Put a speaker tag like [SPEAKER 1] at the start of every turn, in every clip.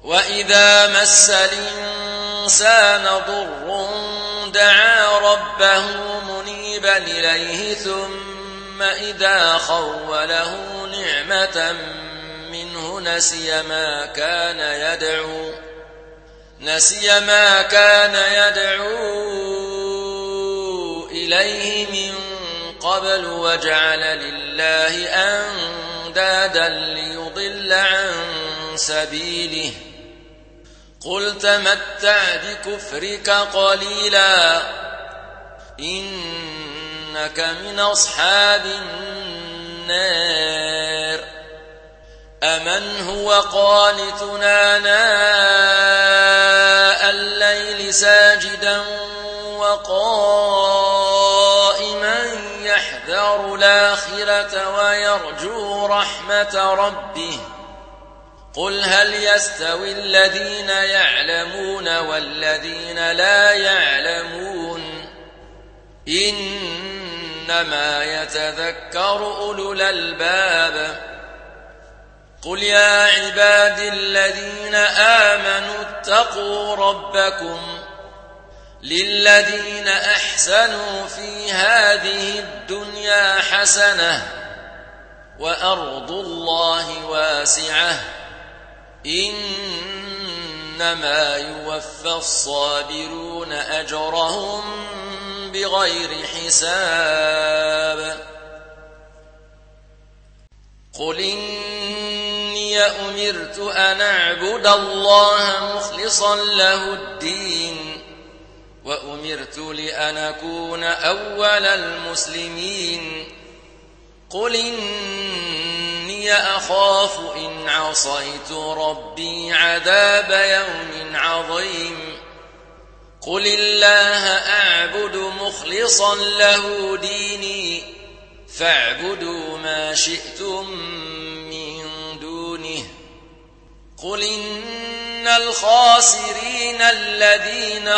[SPEAKER 1] وإذا مس الإنسان ضر دعا ربه منيبا إليه ثم إذا خوله نعمة منه نسي ما كان يدعو إليه من قبل وجعل لله أندادا ليضل عن سبيله قل تمتع بكفرك قليلا إنك من أصحاب النار أمن هو قانتنا آناء الليل ساجدا وقائما يحذر الآخرة ويرجو رحمة ربه قل هل يستوي الذين يعلمون والذين لا يعلمون إنما يتذكر أولو الألباب قل يا عباد الذين آمنوا اتقوا ربكم للذين أحسنوا في هذه الدنيا حسنة وأرض الله واسعة إنما يوفى الصابرون أجرهم بغير حساب قل إني أمرت أن أعبد الله مخلصا له الدين وأمرت لأن أكون أول المسلمين قل إني أخاف إن عصيت ربي عذاب يوم عظيم قل الله أعبد مخلصا له ديني فاعبدوا ما شئتم من دونه قل إن الخاسرين الذين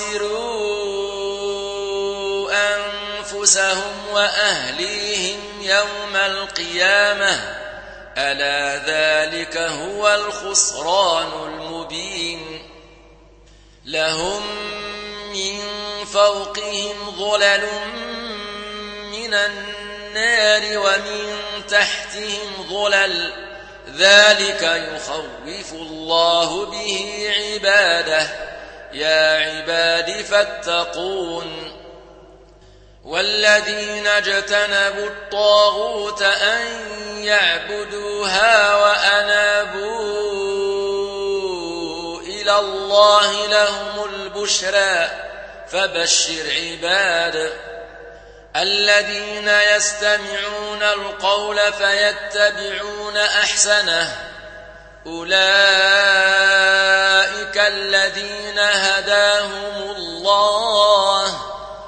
[SPEAKER 1] خسروا أنفسهم وأهليهم يوم القيامة ألا ذلك هو الخسران المبين لهم من فوقهم ظلل من النار ومن تحتهم ظلل ذلك يخوف الله به عباده يا عباد فاتقون والذين اجتنبوا الطاغوت أن يعبدوها وأنابوا إلى الله لهم البشرى فبشر عباد الذين يستمعون القول فيتبعون أحسنه أولئك الذين هداهم الله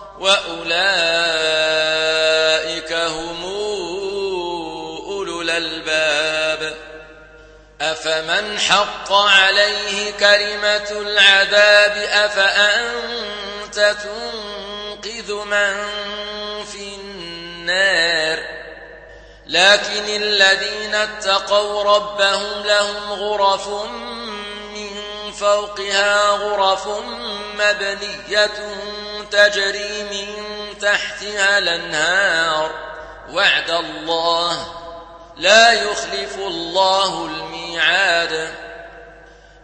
[SPEAKER 1] وأولئك هم أولو الألباب أفمن حق عليه كلمة العذاب أفأنت تنقذ من في النار لكن الذين اتقوا ربهم لهم غرف من فوقها غرف مبنية تجري من تحتها الأنهار وعد الله لا يخلف الله الميعاد